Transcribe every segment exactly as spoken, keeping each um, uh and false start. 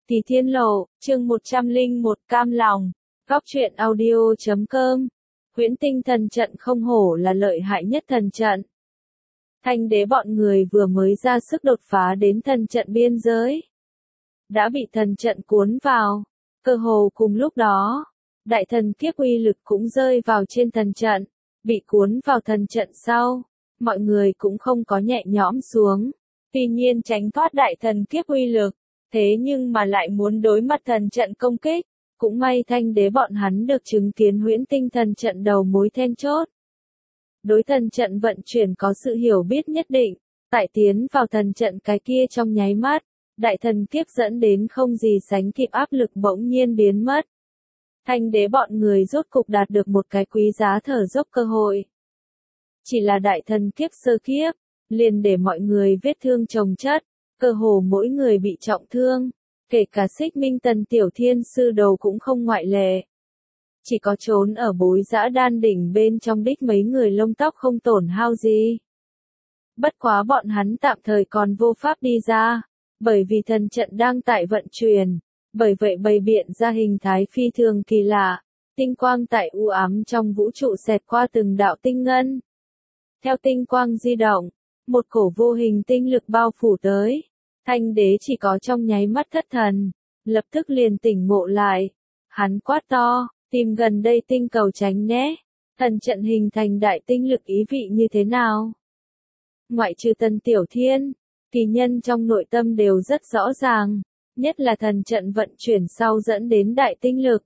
Tỷ Thiên Lộ, chương một trăm lẻ một cam lòng, góc truyện audio chấm com. Huyễn Tinh thần trận không hổ là lợi hại nhất thần trận. Thanh đế bọn người vừa mới ra sức đột phá đến thần trận biên giới. Đã bị thần trận cuốn vào, cơ hồ cùng lúc đó, đại thần kiếp uy lực cũng rơi vào trên thần trận, bị cuốn vào thần trận sau, mọi người cũng không có nhẹ nhõm xuống, tuy nhiên tránh thoát đại thần kiếp uy lực, thế nhưng mà lại muốn đối mặt thần trận công kích, cũng may thanh đế bọn hắn được chứng kiến huyễn tinh thần trận đầu mối then chốt. Đối thần trận vận chuyển có sự hiểu biết nhất định, tại tiến vào thần trận cái kia trong nháy mắt, đại thần kiếp dẫn đến không gì sánh kịp áp lực bỗng nhiên biến mất. Thanh đế bọn người rốt cục đạt được một cái quý giá thở dốc cơ hội. Chỉ là đại thần kiếp sơ kiếp, liền để mọi người vết thương chồng chất, cơ hồ mỗi người bị trọng thương, kể cả Xích Minh Tần Tiểu Thiên Sư đầu cũng không ngoại lệ. Chỉ có trốn ở bối dã đan đỉnh bên trong đích mấy người lông tóc không tổn hao gì. Bất quá bọn hắn tạm thời còn vô pháp đi ra, bởi vì thần trận đang tại vận chuyển, bởi vậy bày biện ra hình thái phi thường kỳ lạ, tinh quang tại u ám trong vũ trụ xẹt qua từng đạo tinh ngân. Theo tinh quang di động, một cổ vô hình tinh lực bao phủ tới, thanh đế chỉ có trong nháy mắt thất thần, lập tức liền tỉnh ngộ lại. Hắn quát to, tìm gần đây tinh cầu tránh né, thần trận hình thành đại tinh lực ý vị như thế nào? Ngoại trừ Tần Tiểu Thiên, kỳ nhân trong nội tâm đều rất rõ ràng, nhất là thần trận vận chuyển sau dẫn đến đại tinh lực.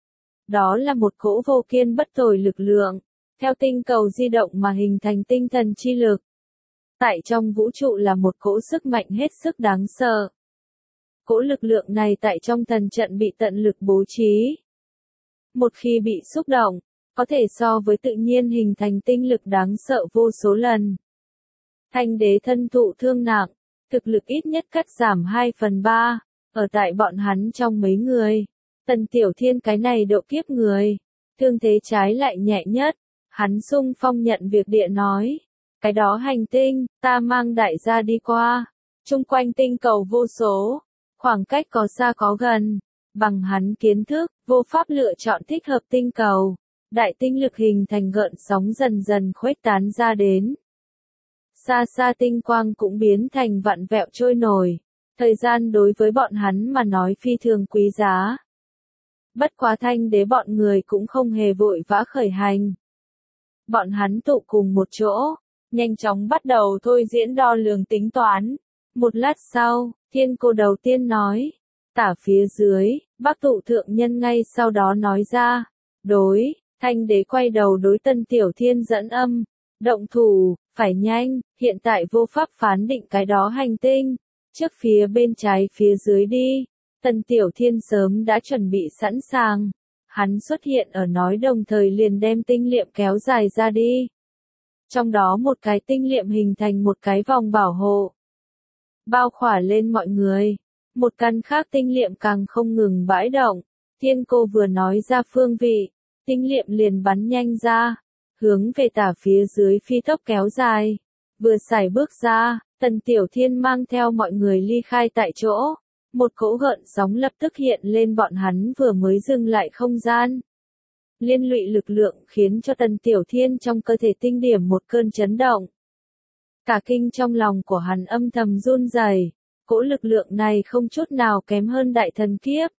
Đó là một cỗ vô kiên bất tồi lực lượng, theo tinh cầu di động mà hình thành tinh thần chi lực. Tại trong vũ trụ là một cỗ sức mạnh hết sức đáng sợ. Cỗ lực lượng này tại trong thần trận bị tận lực bố trí. Một khi bị xúc động, có thể so với tự nhiên hình thành tinh lực đáng sợ vô số lần. Thanh đế thân thụ thương nặng, thực lực ít nhất cắt giảm hai phần ba, ở tại bọn hắn trong mấy người. Tần Tiểu Thiên cái này độ kiếp người, thương thế trái lại nhẹ nhất, hắn xung phong nhận việc địa nói. Cái đó hành tinh, ta mang đại gia đi qua, chung quanh tinh cầu vô số, khoảng cách có xa có gần, bằng hắn kiến thức, vô pháp lựa chọn thích hợp tinh cầu, đại tinh lực hình thành gợn sóng dần dần khuếch tán ra đến. Xa xa tinh quang cũng biến thành vặn vẹo trôi nổi, thời gian đối với bọn hắn mà nói phi thường quý giá. Bất quá thanh đế bọn người cũng không hề vội vã khởi hành. Bọn hắn tụ cùng một chỗ, nhanh chóng bắt đầu thôi diễn đo lường tính toán. Một lát sau, thiên cô đầu tiên nói, tả phía dưới, bắc tụ thượng nhân ngay sau đó nói ra, đối, thanh đế quay đầu đối Tần Tiểu Thiên dẫn âm, động thủ, phải nhanh, hiện tại vô pháp phán định cái đó hành tinh, trước phía bên trái phía dưới đi. Tần Tiểu Thiên sớm đã chuẩn bị sẵn sàng, hắn xuất hiện ở nói đồng thời liền đem tinh liệm kéo dài ra đi. Trong đó một cái tinh liệm hình thành một cái vòng bảo hộ, bao khỏa lên mọi người. Một căn khác tinh liệm càng không ngừng bãi động. Thiên cô vừa nói ra phương vị, tinh liệm liền bắn nhanh ra, hướng về tả phía dưới phi tốc kéo dài. Vừa xài bước ra, Tần Tiểu Thiên mang theo mọi người ly khai tại chỗ. Một cỗ gợn sóng lập tức hiện lên bọn hắn vừa mới dừng lại không gian. Liên lụy lực lượng khiến cho Tần Tiểu Thiên trong cơ thể tinh điểm một cơn chấn động. Cả kinh trong lòng của hắn âm thầm run rẩy, cỗ lực lượng này không chút nào kém hơn đại thần kiếp.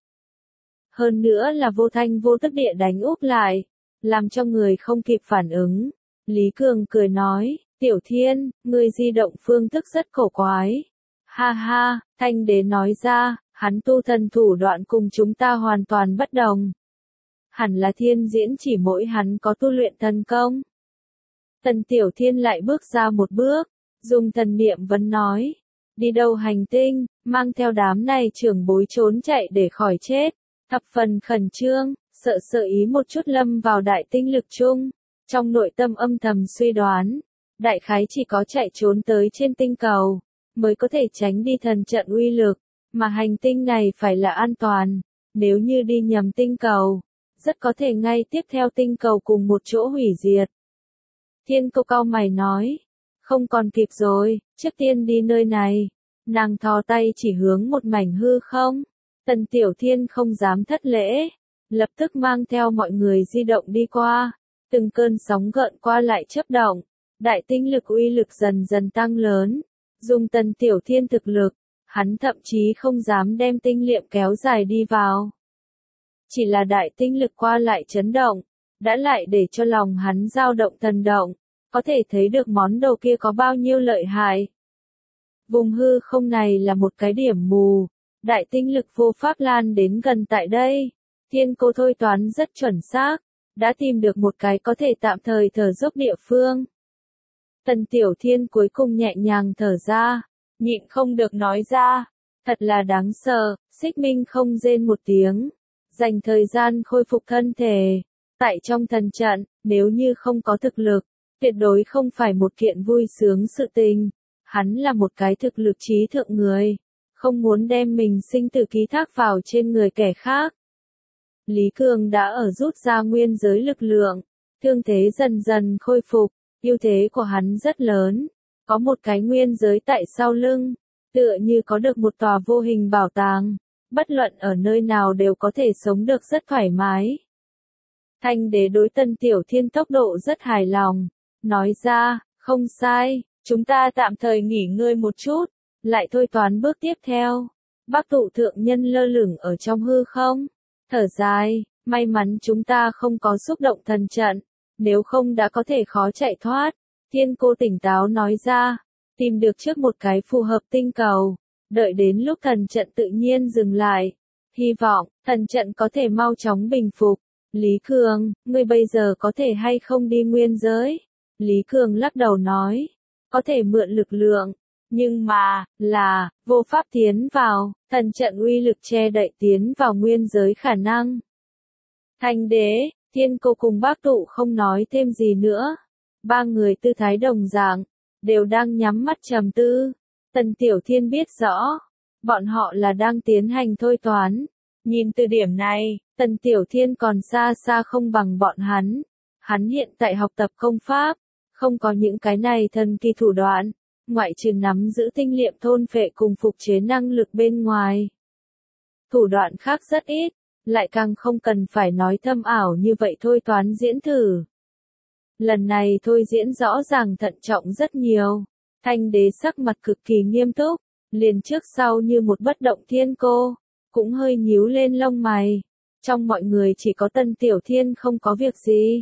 Hơn nữa là vô thanh vô tức địa đánh úp lại, làm cho người không kịp phản ứng. Lý Cường cười nói, Tiểu Thiên, người di động phương thức rất cổ quái. Ha ha, thanh đế nói ra, hắn tu thần thủ đoạn cùng chúng ta hoàn toàn bất đồng. Hẳn là thiên diễn chỉ mỗi hắn có tu luyện thần công. Tần Tiểu Thiên lại bước ra một bước, dùng thần niệm vấn nói, đi đâu hành tinh, mang theo đám này trưởng bối trốn chạy để khỏi chết, thập phần khẩn trương, sợ sợ ý một chút lâm vào đại tinh lực chung, trong nội tâm âm thầm suy đoán, đại khái chỉ có chạy trốn tới trên tinh cầu, mới có thể tránh đi thần trận uy lực, mà hành tinh này phải là an toàn, nếu như đi nhầm tinh cầu, rất có thể ngay tiếp theo tinh cầu cùng một chỗ hủy diệt. Thiên cô cau mày nói, không còn kịp rồi, trước tiên đi nơi này. Nàng thò tay chỉ hướng một mảnh hư không. Tần Tiểu Thiên không dám thất lễ, lập tức mang theo mọi người di động đi qua, từng cơn sóng gợn qua lại chớp động, đại tinh lực uy lực dần dần tăng lớn, dùng Tần Tiểu Thiên thực lực, hắn thậm chí không dám đem tinh liệm kéo dài đi vào. Chỉ là đại tinh lực qua lại chấn động, đã lại để cho lòng hắn dao động thần động, có thể thấy được món đồ kia có bao nhiêu lợi hại. Vùng hư không này là một cái điểm mù, đại tinh lực vô pháp lan đến gần tại đây. Thiên Cô thôi toán rất chuẩn xác, đã tìm được một cái có thể tạm thời thở dốc địa phương. Tần Tiểu Thiên cuối cùng nhẹ nhàng thở ra, nhịn không được nói ra, thật là đáng sợ. Xích Minh không rên một tiếng, dành thời gian khôi phục thân thể. Tại trong thần trận, nếu như không có thực lực, tuyệt đối không phải một kiện vui sướng sự tình. Hắn là một cái thực lực trí thượng người, không muốn đem mình sinh tử ký thác vào trên người kẻ khác. Lý Cường đã ở rút ra nguyên giới lực lượng, thương thế dần dần khôi phục, ưu thế của hắn rất lớn, có một cái nguyên giới tại sau lưng, tựa như có được một tòa vô hình bảo tàng, bất luận ở nơi nào đều có thể sống được rất thoải mái. Thanh đế đối Tần Tiểu Thiên tốc độ rất hài lòng, nói ra, không sai, chúng ta tạm thời nghỉ ngơi một chút, lại thôi toán bước tiếp theo. Bắc tụ thượng nhân lơ lửng ở trong hư không, thở dài, may mắn chúng ta không có xúc động thần trận, nếu không đã có thể khó chạy thoát. Thiên Cô tỉnh táo nói ra, tìm được trước một cái phù hợp tinh cầu, đợi đến lúc thần trận tự nhiên dừng lại, hy vọng thần trận có thể mau chóng bình phục. Lý Cường, ngươi bây giờ có thể hay không đi nguyên giới? Lý Cường lắc đầu nói, có thể mượn lực lượng, nhưng mà, là, vô pháp tiến vào, thần trận uy lực che đậy tiến vào nguyên giới khả năng. Thanh đế, Thiên Cô cùng Bác Tụ không nói thêm gì nữa. Ba người tư thái đồng dạng, đều đang nhắm mắt trầm tư. Tần Tiểu Thiên biết rõ, bọn họ là đang tiến hành thôi toán. Nhìn từ điểm này, Tần Tiểu Thiên còn xa xa không bằng bọn hắn. Hắn hiện tại học tập công pháp, không có những cái này thần kỳ thủ đoạn, ngoại trừ nắm giữ tinh liệm thôn phệ cùng phục chế năng lực bên ngoài. Thủ đoạn khác rất ít, lại càng không cần phải nói thâm ảo như vậy thôi toán diễn thử. Lần này thôi diễn rõ ràng thận trọng rất nhiều. Thanh đế sắc mặt cực kỳ nghiêm túc, liền trước sau như một bất động. Thiên Cô cũng hơi nhíu lên lông mày. Trong mọi người chỉ có Tần Tiểu Thiên không có việc gì.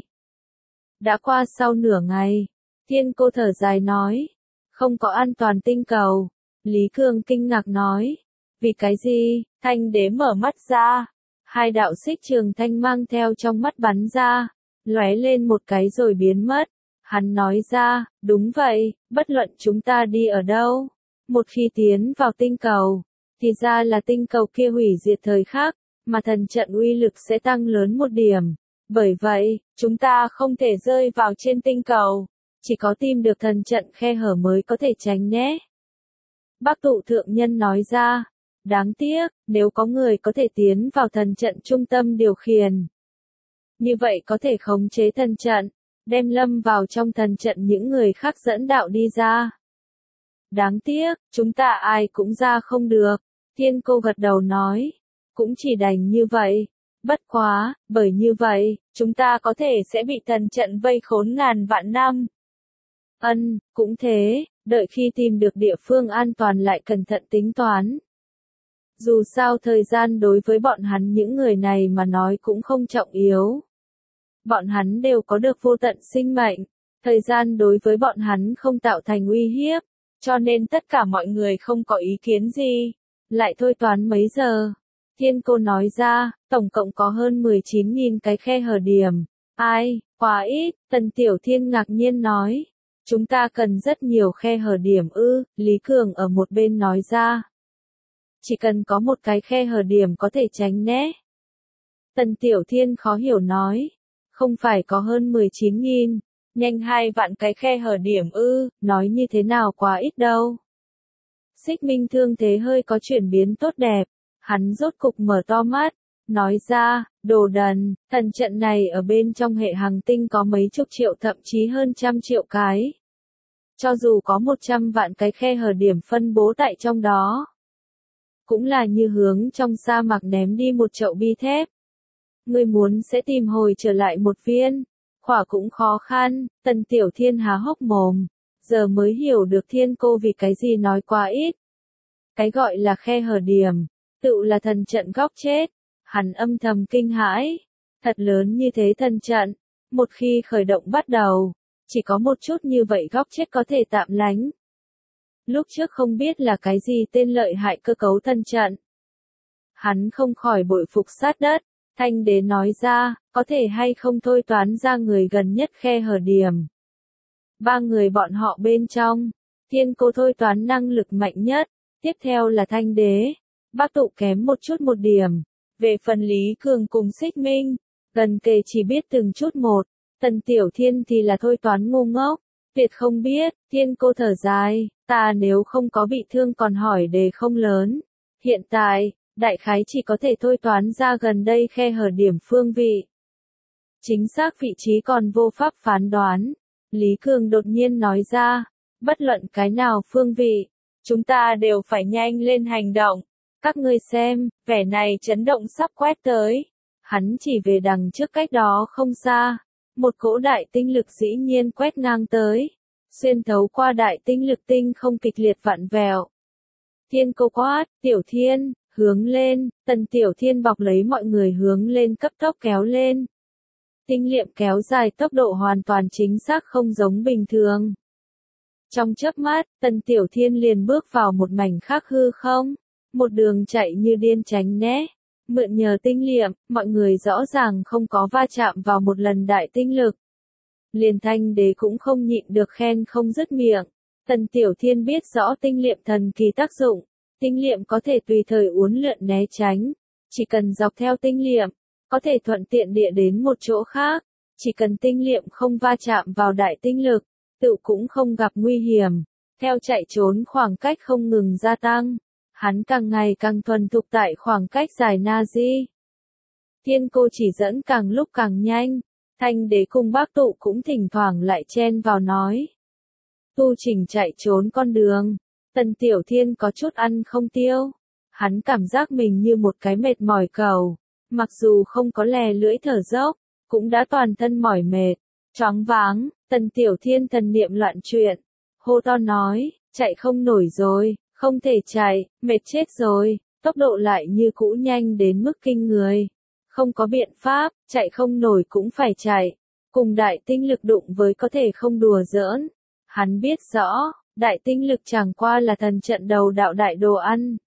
Đã qua sau nửa ngày, Thiên Cô thở dài nói, không có an toàn tinh cầu. Lý Cường kinh ngạc nói, vì cái gì? Thanh đế mở mắt ra, hai đạo xích trường thanh mang theo trong mắt bắn ra, lóe lên một cái rồi biến mất. Hắn nói ra, đúng vậy, bất luận chúng ta đi ở đâu, một khi tiến vào tinh cầu, thì ra là tinh cầu kia hủy diệt thời khắc, mà thần trận uy lực sẽ tăng lớn một điểm. Bởi vậy, chúng ta không thể rơi vào trên tinh cầu, chỉ có tìm được thần trận khe hở mới có thể tránh né. Bắc tụ thượng nhân nói ra, đáng tiếc, nếu có người có thể tiến vào thần trận trung tâm điều khiển, như vậy có thể khống chế thần trận, đem lâm vào trong thần trận những người khác dẫn đạo đi ra. Đáng tiếc, chúng ta ai cũng ra không được. Thiên Cô gật đầu nói, cũng chỉ đành như vậy. Bất quá, bởi như vậy, chúng ta có thể sẽ bị thần trận vây khốn ngàn vạn năm. Ân, cũng thế, đợi khi tìm được địa phương an toàn lại cẩn thận tính toán. Dù sao thời gian đối với bọn hắn những người này mà nói cũng không trọng yếu. Bọn hắn đều có được vô tận sinh mệnh, thời gian đối với bọn hắn không tạo thành uy hiếp, cho nên tất cả mọi người không có ý kiến gì. Lại thôi toán mấy giờ? Thiên Cô nói ra, tổng cộng có hơn mười chín nghìn cái khe hở điểm. Ai, quá ít. Tần Tiểu Thiên ngạc nhiên nói, chúng ta cần rất nhiều khe hở điểm ư. Lý Cường ở một bên nói ra, chỉ cần có một cái khe hở điểm có thể tránh né. Tần Tiểu Thiên khó hiểu nói, không phải có hơn mười chín nghìn, nhanh hai vạn cái khe hở điểm ư, nói như thế nào quá ít đâu. Xích Minh thương thế hơi có chuyển biến tốt đẹp, hắn rốt cục mở to mắt, nói ra, đồ đần, thần trận này ở bên trong hệ hành tinh có mấy chục triệu thậm chí hơn trăm triệu cái. Cho dù có một trăm vạn cái khe hở điểm phân bố tại trong đó, cũng là như hướng trong sa mạc ném đi một chậu bi thép. Ngươi muốn sẽ tìm hồi trở lại một viên, quả cũng khó khăn. Tần Tiểu Thiên há hốc mồm, giờ mới hiểu được Thiên Cô vì cái gì nói quá ít. Cái gọi là khe hở điểm, tự là thần trận góc chết. Hắn âm thầm kinh hãi, thật lớn như thế thần trận, một khi khởi động bắt đầu, chỉ có một chút như vậy góc chết có thể tạm lánh. Lúc trước không biết là cái gì tên lợi hại cơ cấu thần trận. Hắn không khỏi bội phục sát đất, Thanh Đế nói ra, có thể hay không thôi toán ra người gần nhất khe hở điểm. Ba người bọn họ bên trong, Thiên Cô thôi toán năng lực mạnh nhất, tiếp theo là Thanh Đế, Bác Tụ kém một chút một điểm. Về phần Lý Cường cùng Xích Minh, gần kề chỉ biết từng chút một, Tần Tiểu Thiên thì là thôi toán ngu ngốc, tuyệt không biết. Thiên Cô thở dài, ta nếu không có bị thương còn hỏi đề không lớn. Hiện tại, đại khái chỉ có thể thôi toán ra gần đây khe hở điểm phương vị. Chính xác vị trí còn vô pháp phán đoán. Lý Cường đột nhiên nói ra, bất luận cái nào phương vị, chúng ta đều phải nhanh lên hành động. Các ngươi xem, vẻ này chấn động sắp quét tới. Hắn chỉ về đằng trước cách đó không xa. Một cỗ đại tinh lực dĩ nhiên quét ngang tới. Xuyên thấu qua đại tinh lực tinh không kịch liệt vặn vẹo. Thiên Cô quát, Tiểu Thiên, hướng lên. Tần Tiểu Thiên bọc lấy mọi người hướng lên cấp tốc kéo lên. Tinh liệm kéo dài tốc độ hoàn toàn chính xác không giống bình thường. Trong chớp mắt, Tần Tiểu Thiên liền bước vào một mảnh khác hư không. Một đường chạy như điên tránh né. Mượn nhờ tinh liệm, mọi người rõ ràng không có va chạm vào một lần đại tinh lực. Liền Thanh Đế cũng không nhịn được khen không dứt miệng. Tần Tiểu Thiên biết rõ tinh liệm thần kỳ tác dụng. Tinh liệm có thể tùy thời uốn lượn né tránh. Chỉ cần dọc theo tinh liệm, có thể thuận tiện địa đến một chỗ khác. Chỉ cần tinh liệm không va chạm vào đại tinh lực, tự cũng không gặp nguy hiểm. Theo chạy trốn khoảng cách không ngừng gia tăng. Hắn càng ngày càng thuần thục tại khoảng cách dài Nazi. Thiên Cô chỉ dẫn càng lúc càng nhanh. Thanh Đế cùng Bác Tụ cũng thỉnh thoảng lại chen vào nói. Tu trình chạy trốn con đường. Tần Tiểu Thiên có chút ăn không tiêu. Hắn cảm giác mình như một cái mệt mỏi cầu. Mặc dù không có lè lưỡi thở dốc, cũng đã toàn thân mỏi mệt, choáng váng. Tần Tiểu Thiên thần niệm loạn chuyện. Hô to nói, chạy không nổi rồi. Không thể chạy, mệt chết rồi, tốc độ lại như cũ nhanh đến mức kinh người. Không có biện pháp, chạy không nổi cũng phải chạy. Cùng đại tinh lực đụng với có thể không đùa giỡn. Hắn biết rõ, đại tinh lực chẳng qua là thần trận đầu đạo đại đồ ăn.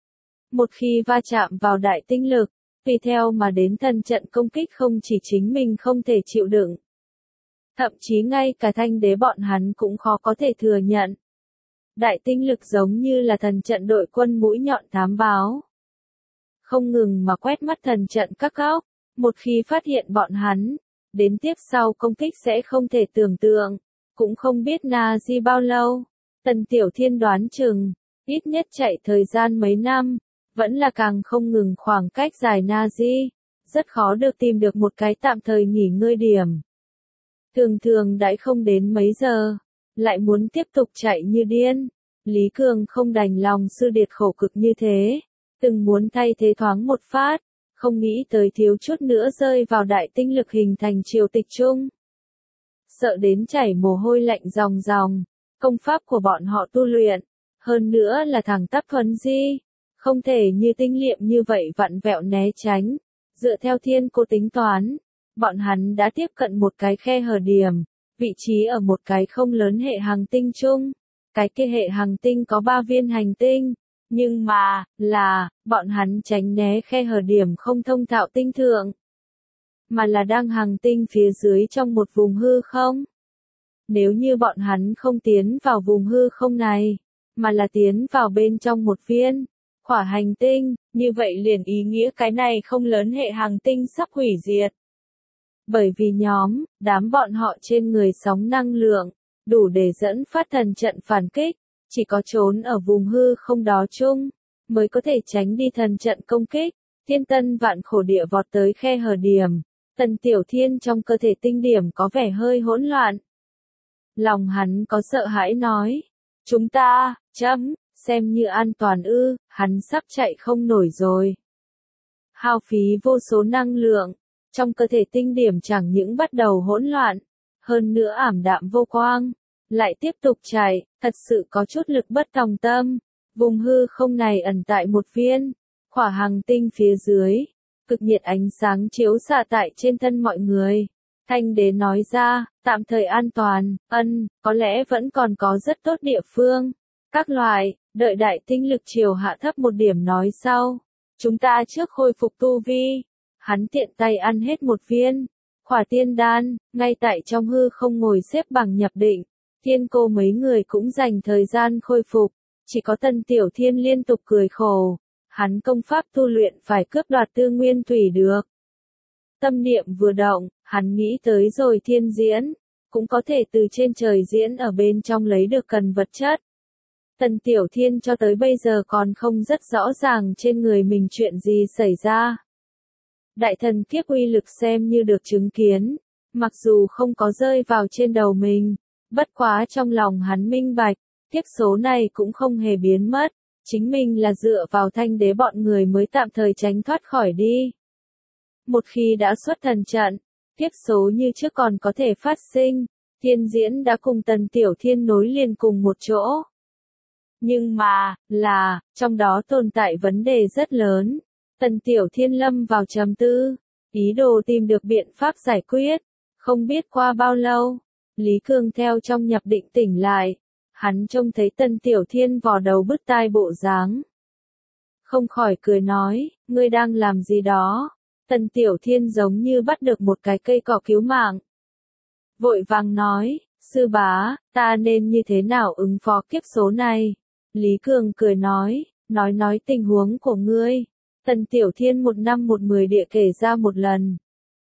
Một khi va chạm vào đại tinh lực, tùy theo mà đến thần trận công kích không chỉ chính mình không thể chịu đựng. Thậm chí ngay cả Thanh Đế bọn hắn cũng khó có thể thừa nhận. Đại tinh lực giống như là thần trận đội quân mũi nhọn thám báo. Không ngừng mà quét mắt thần trận các góc, một khi phát hiện bọn hắn, đến tiếp sau công kích sẽ không thể tưởng tượng, cũng không biết Nazi bao lâu. Tần Tiểu Thiên đoán chừng, ít nhất chạy thời gian mấy năm, vẫn là càng không ngừng khoảng cách dài Nazi, rất khó được tìm được một cái tạm thời nghỉ ngơi điểm. Thường thường đãi không đến mấy giờ, lại muốn tiếp tục chạy như điên. Lý Cường không đành lòng sư điệt khổ cực như thế, từng muốn thay thế thoáng một phát, không nghĩ tới thiếu chút nữa rơi vào đại tinh lực hình thành triều tịch chung. Sợ đến chảy mồ hôi lạnh ròng ròng, công pháp của bọn họ tu luyện, hơn nữa là thẳng tắp thuần di, không thể như tinh liệm như vậy vặn vẹo né tránh. Dựa theo Thiên Cô tính toán, bọn hắn đã tiếp cận một cái khe hở điểm, vị trí ở một cái không lớn hệ hành tinh chung. Cái kia hệ hành tinh có ba viên hành tinh, nhưng mà, là, bọn hắn tránh né khe hở điểm không thông thạo tinh thượng, mà là đang hành tinh phía dưới trong một vùng hư không. Nếu như bọn hắn không tiến vào vùng hư không này, mà là tiến vào bên trong một viên, khỏa hành tinh, như vậy liền ý nghĩa cái này không lớn hệ hành tinh sắp hủy diệt. Bởi vì nhóm, đám bọn họ trên người sóng năng lượng, đủ để dẫn phát thần trận phản kích, chỉ có trốn ở vùng hư không đó chung, mới có thể tránh đi thần trận công kích. Thiên Tân vạn khổ địa vọt tới khe hở điểm, Tần Tiểu Thiên trong cơ thể tinh điểm có vẻ hơi hỗn loạn. Lòng hắn có sợ hãi nói, chúng ta, chấm, xem như an toàn ư, hắn sắp chạy không nổi rồi. Hao phí vô số năng lượng, trong cơ thể tinh điểm chẳng những bắt đầu hỗn loạn, hơn nữa ảm đạm vô quang, lại tiếp tục chạy, thật sự có chút lực bất tòng tâm. Vùng hư không này ẩn tại một viên khỏa hành tinh phía dưới, cực nhiệt ánh sáng chiếu xạ tại trên thân mọi người. Thanh đế nói ra, tạm thời an toàn, ân, có lẽ vẫn còn có rất tốt địa phương. Các loại, đợi đại tinh lực chiều hạ thấp một điểm nói sau. Chúng ta trước khôi phục tu vi. Hắn tiện tay ăn hết một viên khỏa tiên đan, ngay tại trong hư không ngồi xếp bằng nhập định. Thiên cô mấy người cũng dành thời gian khôi phục. Chỉ có Tần Tiểu Thiên liên tục cười khổ. Hắn công pháp tu luyện phải cướp đoạt tư nguyên thủy được. Tâm niệm vừa động, hắn nghĩ tới rồi thiên diễn, cũng có thể từ trên trời diễn ở bên trong lấy được cần vật chất. Tần Tiểu Thiên cho tới bây giờ còn không rất rõ ràng trên người mình chuyện gì xảy ra. Đại thần kiếp uy lực xem như được chứng kiến, mặc dù không có rơi vào trên đầu mình, bất quá trong lòng hắn minh bạch, kiếp số này cũng không hề biến mất, chính mình là dựa vào thanh đế bọn người mới tạm thời tránh thoát khỏi đi. Một khi đã xuất thần trận, kiếp số như trước còn có thể phát sinh, thiên diễn đã cùng Tần Tiểu Thiên nối liền cùng một chỗ. Nhưng mà, là, trong đó tồn tại vấn đề rất lớn. Tần Tiểu Thiên lâm vào trầm tư, ý đồ tìm được biện pháp giải quyết. Không biết qua bao lâu, Lý Cương theo trong nhập định tỉnh lại. Hắn trông thấy Tần Tiểu Thiên vò đầu bứt tai bộ dáng. Không khỏi cười nói, ngươi đang làm gì đó? Tần Tiểu Thiên giống như bắt được một cái cây cỏ cứu mạng. Vội vàng nói, sư bá, ta nên như thế nào ứng phó kiếp số này? Lý Cường cười nói, nói nói tình huống của ngươi. Tần Tiểu Thiên một năm một mười địa kể ra một lần.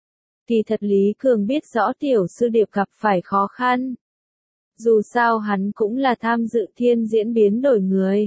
Kỳ thật Lý Cường biết rõ tiểu sư điệp gặp phải khó khăn. Dù sao hắn cũng là tham dự thiên diễn biến đổi người.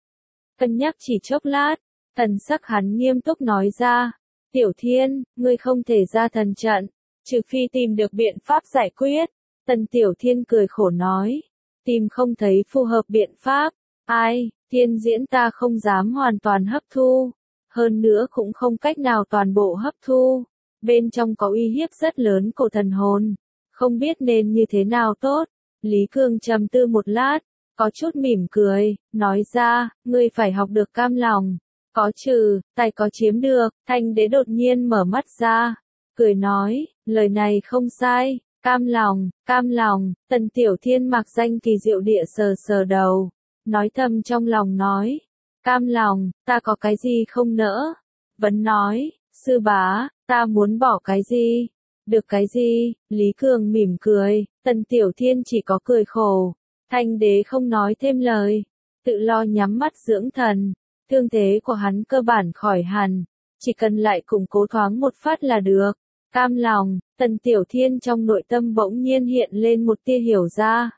Cân nhắc chỉ chốc lát, thần sắc hắn nghiêm túc nói ra. Tiểu Thiên, ngươi không thể ra thần trận, trừ phi tìm được biện pháp giải quyết. Tần Tiểu Thiên cười khổ nói, tìm không thấy phù hợp biện pháp. Ai, thiên diễn ta không dám hoàn toàn hấp thu, hơn nữa cũng không cách nào toàn bộ hấp thu. Bên trong có uy hiếp rất lớn của thần hồn, không biết nên như thế nào tốt. Lý Cương trầm tư một lát, có chút mỉm cười, nói ra, ngươi phải học được cam lòng. Có trừ, tài có chiếm được. Thanh đế đột nhiên mở mắt ra, cười nói, lời này không sai, cam lòng, cam lòng. Tần Tiểu Thiên mặc danh kỳ diệu địa sờ sờ đầu, nói thầm trong lòng nói, cam lòng, ta có cái gì không nỡ? Vẫn nói, sư bá, ta muốn bỏ cái gì? Được cái gì? Lý Cường mỉm cười, Tần Tiểu Thiên chỉ có cười khổ. Thanh đế không nói thêm lời, tự lo nhắm mắt dưỡng thần. Thương thế của hắn cơ bản khỏi hẳn, chỉ cần lại củng cố thoáng một phát là được. Cam lòng, Tần Tiểu Thiên trong nội tâm bỗng nhiên hiện lên một tia hiểu ra.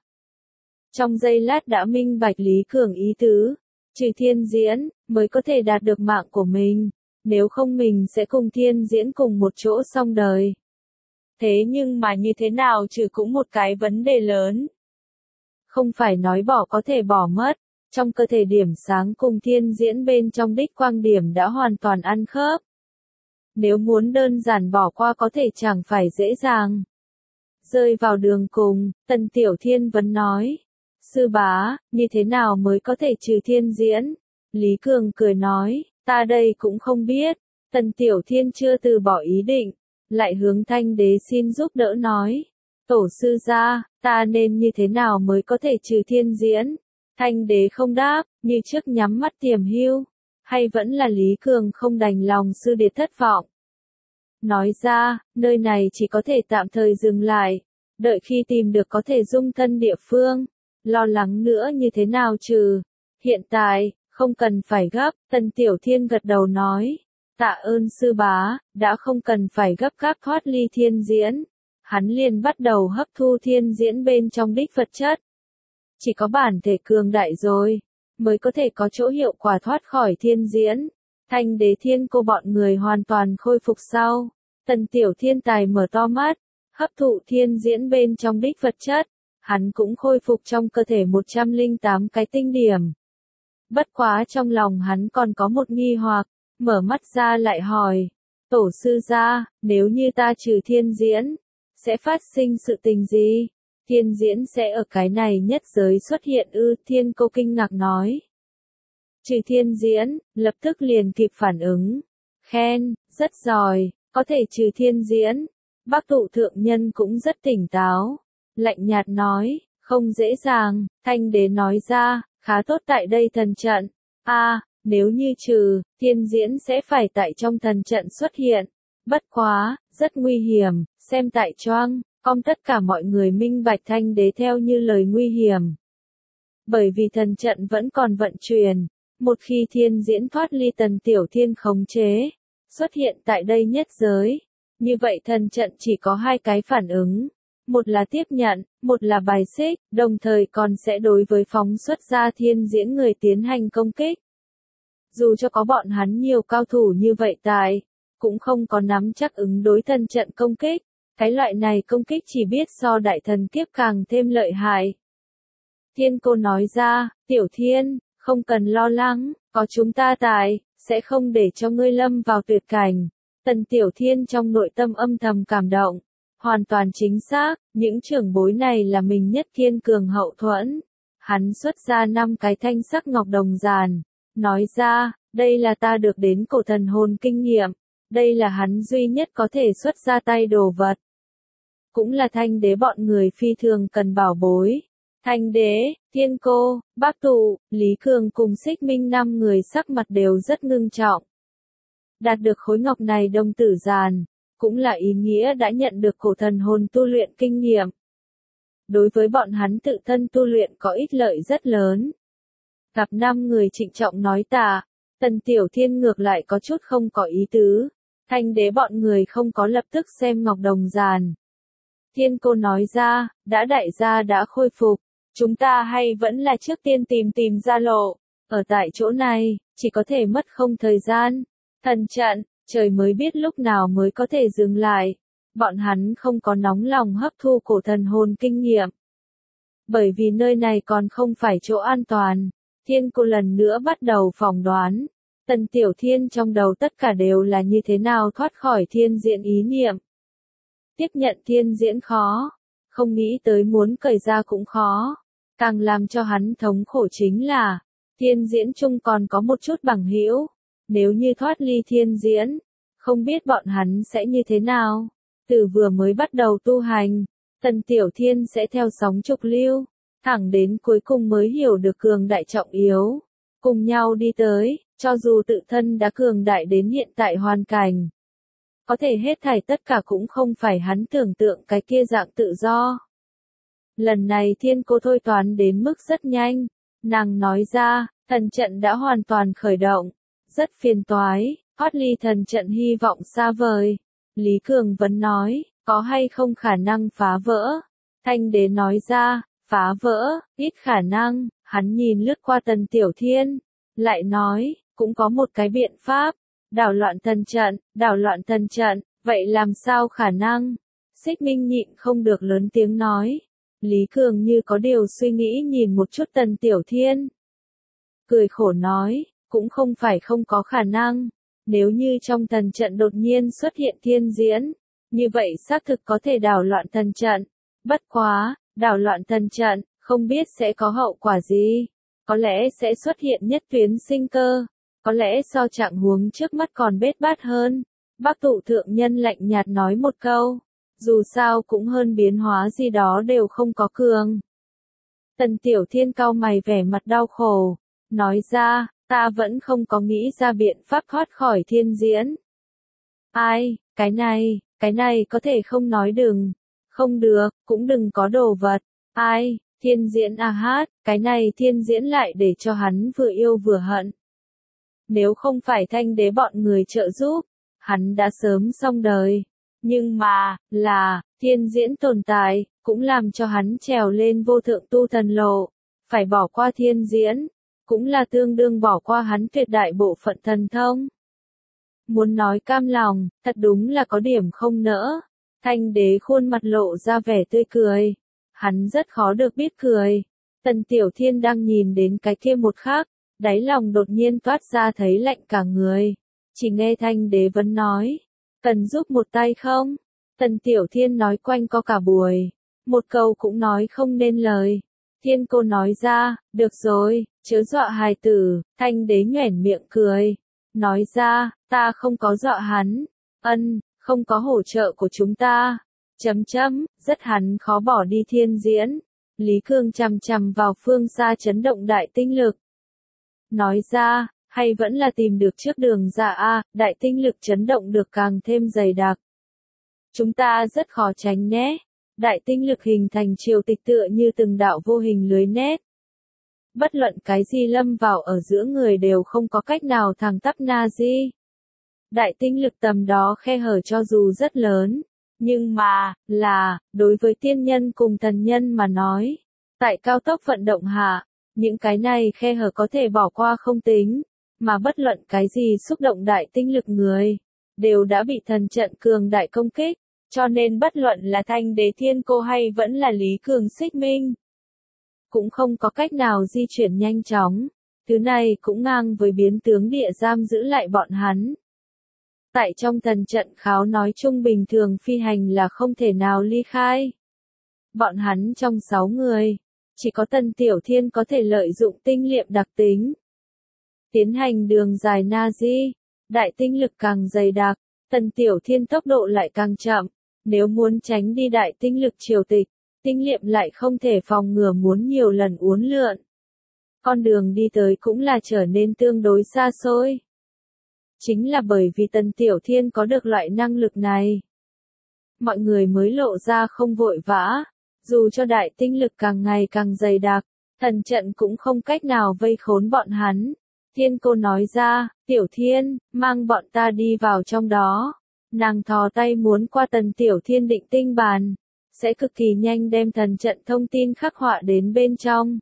Trong giây lát đã minh bạch Lý Cường ý tứ, trừ thiên diễn, mới có thể đạt được mạng của mình, nếu không mình sẽ cùng thiên diễn cùng một chỗ xong đời. Thế nhưng mà như thế nào trừ cũng một cái vấn đề lớn. Không phải nói bỏ có thể bỏ mất. Trong cơ thể điểm sáng cùng thiên diễn bên trong đích quang điểm đã hoàn toàn ăn khớp. Nếu muốn đơn giản bỏ qua có thể chẳng phải dễ dàng. Rơi vào đường cùng, Tần Tiểu Thiên vẫn nói. Sư bá, như thế nào mới có thể trừ thiên diễn? Lý Cường cười nói, ta đây cũng không biết. Tần Tiểu Thiên chưa từ bỏ ý định, lại hướng Thanh đế xin giúp đỡ nói. Tổ sư gia, ta nên như thế nào mới có thể trừ thiên diễn? Thanh đế không đáp, như trước nhắm mắt tiềm hưu, hay vẫn là Lý Cường không đành lòng sư điệt thất vọng. Nói ra, nơi này chỉ có thể tạm thời dừng lại, đợi khi tìm được có thể dung thân địa phương, lo lắng nữa như thế nào trừ. Hiện tại, không cần phải gấp, Tần Tiểu Thiên gật đầu nói, tạ ơn sư bá, đã không cần phải gấp gáp thoát ly thiên diễn. Hắn liền bắt đầu hấp thu thiên diễn bên trong đích vật chất. Chỉ có bản thể cường đại rồi, mới có thể có chỗ hiệu quả thoát khỏi thiên diễn. Thanh đế thiên cô bọn người hoàn toàn khôi phục sau. Tần Tiểu Thiên tài mở to mắt, hấp thụ thiên diễn bên trong đích vật chất. Hắn cũng khôi phục trong cơ thể một trăm lẻ tám cái tinh điểm. Bất quá trong lòng hắn còn có một nghi hoặc, mở mắt ra lại hỏi, tổ sư gia, nếu như ta trừ thiên diễn, sẽ phát sinh sự tình gì? Thiên diễn sẽ ở cái này nhất giới xuất hiện ư? Thiên Cô kinh ngạc nói. Trừ thiên diễn, lập tức liền kịp phản ứng. Khen, rất giỏi, có thể trừ thiên diễn. Bác tụ thượng nhân cũng rất tỉnh táo. Lạnh nhạt nói, không dễ dàng. Thanh đế nói ra, khá tốt tại đây thần trận. A, nếu như trừ, thiên diễn sẽ phải tại trong thần trận xuất hiện. Bất quá, rất nguy hiểm, xem tại choang, con tất cả mọi người minh bạch thanh đế theo như lời nguy hiểm. Bởi vì thần trận vẫn còn vận chuyển, một khi thiên diễn thoát ly tần tiểu thiên khống chế, xuất hiện tại đây nhất giới, như vậy thần trận chỉ có hai cái phản ứng, một là tiếp nhận, một là bài xích, đồng thời còn sẽ đối với phóng xuất ra thiên diễn người tiến hành công kích. Dù cho có bọn hắn nhiều cao thủ như vậy tại, cũng không có nắm chắc ứng đối thần trận công kích, cái loại này công kích chỉ biết so đại thần kiếp càng thêm lợi hại. Thiên Cô nói ra, Tiểu Thiên, không cần lo lắng, có chúng ta tại, sẽ không để cho ngươi lâm vào tuyệt cảnh. Tần Tiểu Thiên trong nội tâm âm thầm cảm động, hoàn toàn chính xác, những trưởng bối này là mình nhất kiên cường hậu thuẫn. Hắn xuất ra năm cái thanh sắc ngọc đồng giàn, nói ra, đây là ta được đến cổ thần hồn kinh nghiệm, đây là hắn duy nhất có thể xuất ra tay đồ vật. Cũng là thanh đế bọn người phi thường cần bảo bối. Thanh đế, Thiên Cô, Bác Tụ, Lý Cường cùng Xích Minh năm người sắc mặt đều rất ngưng trọng. Đạt được khối ngọc này đồng tử giàn, cũng là ý nghĩa đã nhận được cổ thần hồn tu luyện kinh nghiệm. Đối với bọn hắn tự thân tu luyện có ích lợi rất lớn. Gặp năm người trịnh trọng nói tạ, Tần Tiểu Thiên ngược lại có chút không có ý tứ. Thanh đế bọn người không có lập tức xem ngọc đồng giàn. Thiên Cô nói ra, đã đại gia đã khôi phục, chúng ta hay vẫn là trước tiên tìm tìm ra lộ, ở tại chỗ này, chỉ có thể mất không thời gian. Thần trận, trời mới biết lúc nào mới có thể dừng lại, bọn hắn không có nóng lòng hấp thu cổ thần hồn kinh nghiệm. Bởi vì nơi này còn không phải chỗ an toàn, Thiên Cô lần nữa bắt đầu phỏng đoán. Tần Tiểu Thiên trong đầu tất cả đều là như thế nào thoát khỏi thiên diễn ý niệm. Tiếp nhận thiên diễn khó, không nghĩ tới muốn cởi ra cũng khó. Càng làm cho hắn thống khổ chính là, thiên diễn chung còn có một chút bằng hữu. Nếu như thoát ly thiên diễn, không biết bọn hắn sẽ như thế nào. Từ vừa mới bắt đầu tu hành, Tần Tiểu Thiên sẽ theo sóng trục lưu, thẳng đến cuối cùng mới hiểu được cường đại trọng yếu. Cùng nhau đi tới, cho dù tự thân đã cường đại đến hiện tại hoàn cảnh. Có thể hết thảy tất cả cũng không phải hắn tưởng tượng cái kia dạng tự do. Lần này Thiên Cô thôi toán đến mức rất nhanh, nàng nói ra, thần trận đã hoàn toàn khởi động, rất phiền toái, thoát ly thần trận hy vọng xa vời. Lý Cường vẫn nói, có hay không khả năng phá vỡ? Thanh đế nói ra, phá vỡ, ít khả năng, hắn nhìn lướt qua Tần Tiểu Thiên, lại nói, cũng có một cái biện pháp. Đảo loạn thần trận, đảo loạn thần trận, vậy làm sao khả năng? Xích Minh nhịn không được lớn tiếng nói. Lý Cường như có điều suy nghĩ nhìn một chút Tần Tiểu Thiên. Cười khổ nói, cũng không phải không có khả năng. Nếu như trong thần trận đột nhiên xuất hiện thiên diễn, như vậy xác thực có thể đảo loạn thần trận. Bất quá, đảo loạn thần trận, không biết sẽ có hậu quả gì. Có lẽ sẽ xuất hiện nhất tuyến sinh cơ. Có lẽ so trạng huống trước mắt còn bết bát hơn. Bác Tụ thượng nhân lạnh nhạt nói một câu. Dù sao cũng hơn biến hóa gì đó đều không có cường. Tần Tiểu Thiên cau mày vẻ mặt đau khổ. Nói ra, ta vẫn không có nghĩ ra biện pháp thoát khỏi thiên diễn. Ai, cái này, cái này có thể không nói đừng. Không được, cũng đừng có đồ vật. Ai, thiên diễn à hát, cái này thiên diễn lại để cho hắn vừa yêu vừa hận. Nếu không phải thanh đế bọn người trợ giúp, hắn đã sớm xong đời. Nhưng mà, là, thiên diễn tồn tại, cũng làm cho hắn trèo lên vô thượng tu thần lộ. Phải bỏ qua thiên diễn, cũng là tương đương bỏ qua hắn tuyệt đại bộ phận thần thông. Muốn nói cam lòng, thật đúng là có điểm không nỡ. Thanh đế khuôn mặt lộ ra vẻ tươi cười. Hắn rất khó được biết cười. Tần Tiểu Thiên đang nhìn đến cái kia một khắc, đáy lòng đột nhiên toát ra thấy lạnh cả người. Chỉ nghe Thanh Đế vẫn nói, cần giúp một tay không? Tần Tiểu Thiên nói quanh co cả buổi, một câu cũng nói không nên lời. Thiên Cô nói ra, được rồi, chớ dọa hài tử. Thanh Đế nhoẻn miệng cười, nói ra, ta không có dọa hắn, ân, không có hỗ trợ của chúng ta. Chấm chấm, rất hắn khó bỏ đi thiên diễn. Lý Cương chằm chằm vào phương xa chấn động đại tinh lực. Nói ra, hay vẫn là tìm được trước đường ra a, đại tinh lực chấn động được càng thêm dày đặc. Chúng ta rất khó tránh né. Đại tinh lực hình thành triều tịch tựa như từng đạo vô hình lưới nét. Bất luận cái gì lâm vào ở giữa người đều không có cách nào thẳng tắp na di. Đại tinh lực tầm đó khe hở cho dù rất lớn, nhưng mà, là, đối với tiên nhân cùng thần nhân mà nói, tại cao tốc vận động hạ, những cái này khe hở có thể bỏ qua không tính, mà bất luận cái gì xúc động đại tinh lực người, đều đã bị thần trận cường đại công kích, cho nên bất luận là Thanh Đế Thiên Cô hay vẫn là Lý Cường Xích Minh, cũng không có cách nào di chuyển nhanh chóng, thứ này cũng ngang với biến tướng địa giam giữ lại bọn hắn. Tại trong thần trận kháo nói chung bình thường phi hành là không thể nào ly khai. Bọn hắn trong sáu người, chỉ có Tần Tiểu Thiên có thể lợi dụng tinh liệm đặc tính. Tiến hành đường dài na di, đại tinh lực càng dày đặc, Tần Tiểu Thiên tốc độ lại càng chậm. Nếu muốn tránh đi đại tinh lực triều tịch, tinh liệm lại không thể phòng ngừa muốn nhiều lần uốn lượn. Con đường đi tới cũng là trở nên tương đối xa xôi. Chính là bởi vì Tần Tiểu Thiên có được loại năng lực này. Mọi người mới lộ ra không vội vã, dù cho đại tinh lực càng ngày càng dày đặc, thần trận cũng không cách nào vây khốn bọn hắn. Thiên Cô nói ra, Tiểu Thiên, mang bọn ta đi vào trong đó. Nàng thò tay muốn qua Tần Tiểu Thiên định tinh bàn, sẽ cực kỳ nhanh đem thần trận thông tin khắc họa đến bên trong.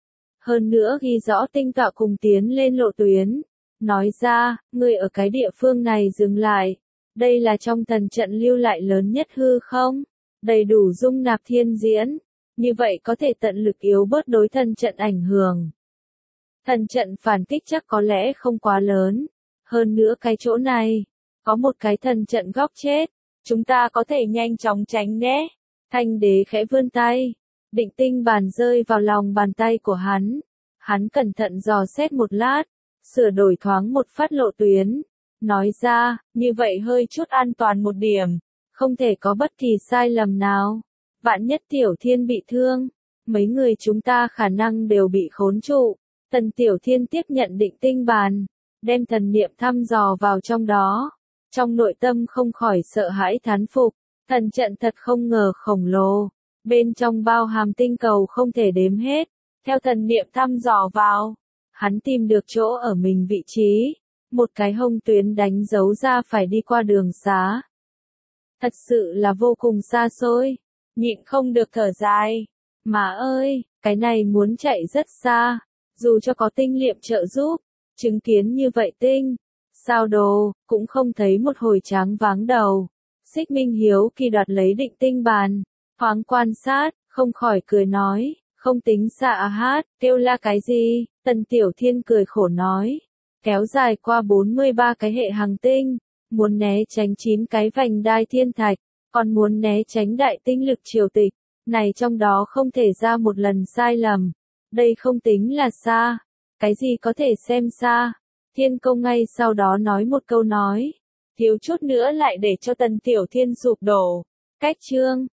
Hơn nữa ghi rõ tinh tọa cùng tiến lên lộ tuyến. Nói ra, người ở cái địa phương này dừng lại. Đây là trong thần trận lưu lại lớn nhất hư không? Đầy đủ dung nạp thiên diễn. Như vậy có thể tận lực yếu bớt đối thần trận ảnh hưởng. Thần trận phản kích chắc có lẽ không quá lớn. Hơn nữa cái chỗ này, có một cái thần trận góc chết. Chúng ta có thể nhanh chóng tránh né. Thanh Đế khẽ vươn tay. Định tinh bàn rơi vào lòng bàn tay của hắn. Hắn cẩn thận dò xét một lát. Sửa đổi thoáng một phát lộ tuyến. Nói ra, như vậy hơi chút an toàn một điểm. Không thể có bất kỳ sai lầm nào. Vạn nhất Tiểu Thiên bị thương. Mấy người chúng ta khả năng đều bị khốn trụ. Tần Tiểu Thiên tiếp nhận định tinh bàn. Đem thần niệm thăm dò vào trong đó. Trong nội tâm không khỏi sợ hãi thán phục. Thần trận thật không ngờ khổng lồ. Bên trong bao hàm tinh cầu không thể đếm hết. Theo thần niệm thăm dò vào. Hắn tìm được chỗ ở mình vị trí. Một cái hông tuyến đánh dấu ra phải đi qua đường xá. Thật sự là vô cùng xa xôi. Nhịn không được thở dài. Mà ơi, cái này muốn chạy rất xa. Dù cho có tinh liệm trợ giúp. Chứng kiến như vậy tinh. Sao đồ, cũng không thấy một hồi tráng váng đầu. Xích Minh hiếu kỳ đoạt lấy định tinh bàn. Thoáng quan sát, không khỏi cười nói. Không tính xạ hát, kêu la cái gì? Tần Tiểu Thiên cười khổ nói. Kéo dài qua bốn mươi ba cái hệ hành tinh. Muốn né tránh chín cái vành đai thiên thạch. Còn muốn né tránh đại tinh lực triều tịch. Này trong đó không thể ra một lần sai lầm. Đây không tính là xa. Cái gì có thể xem xa? Thiên Công ngay sau đó nói một câu nói. Thiếu chút nữa lại để cho Tần Tiểu Thiên sụp đổ. Cách chương.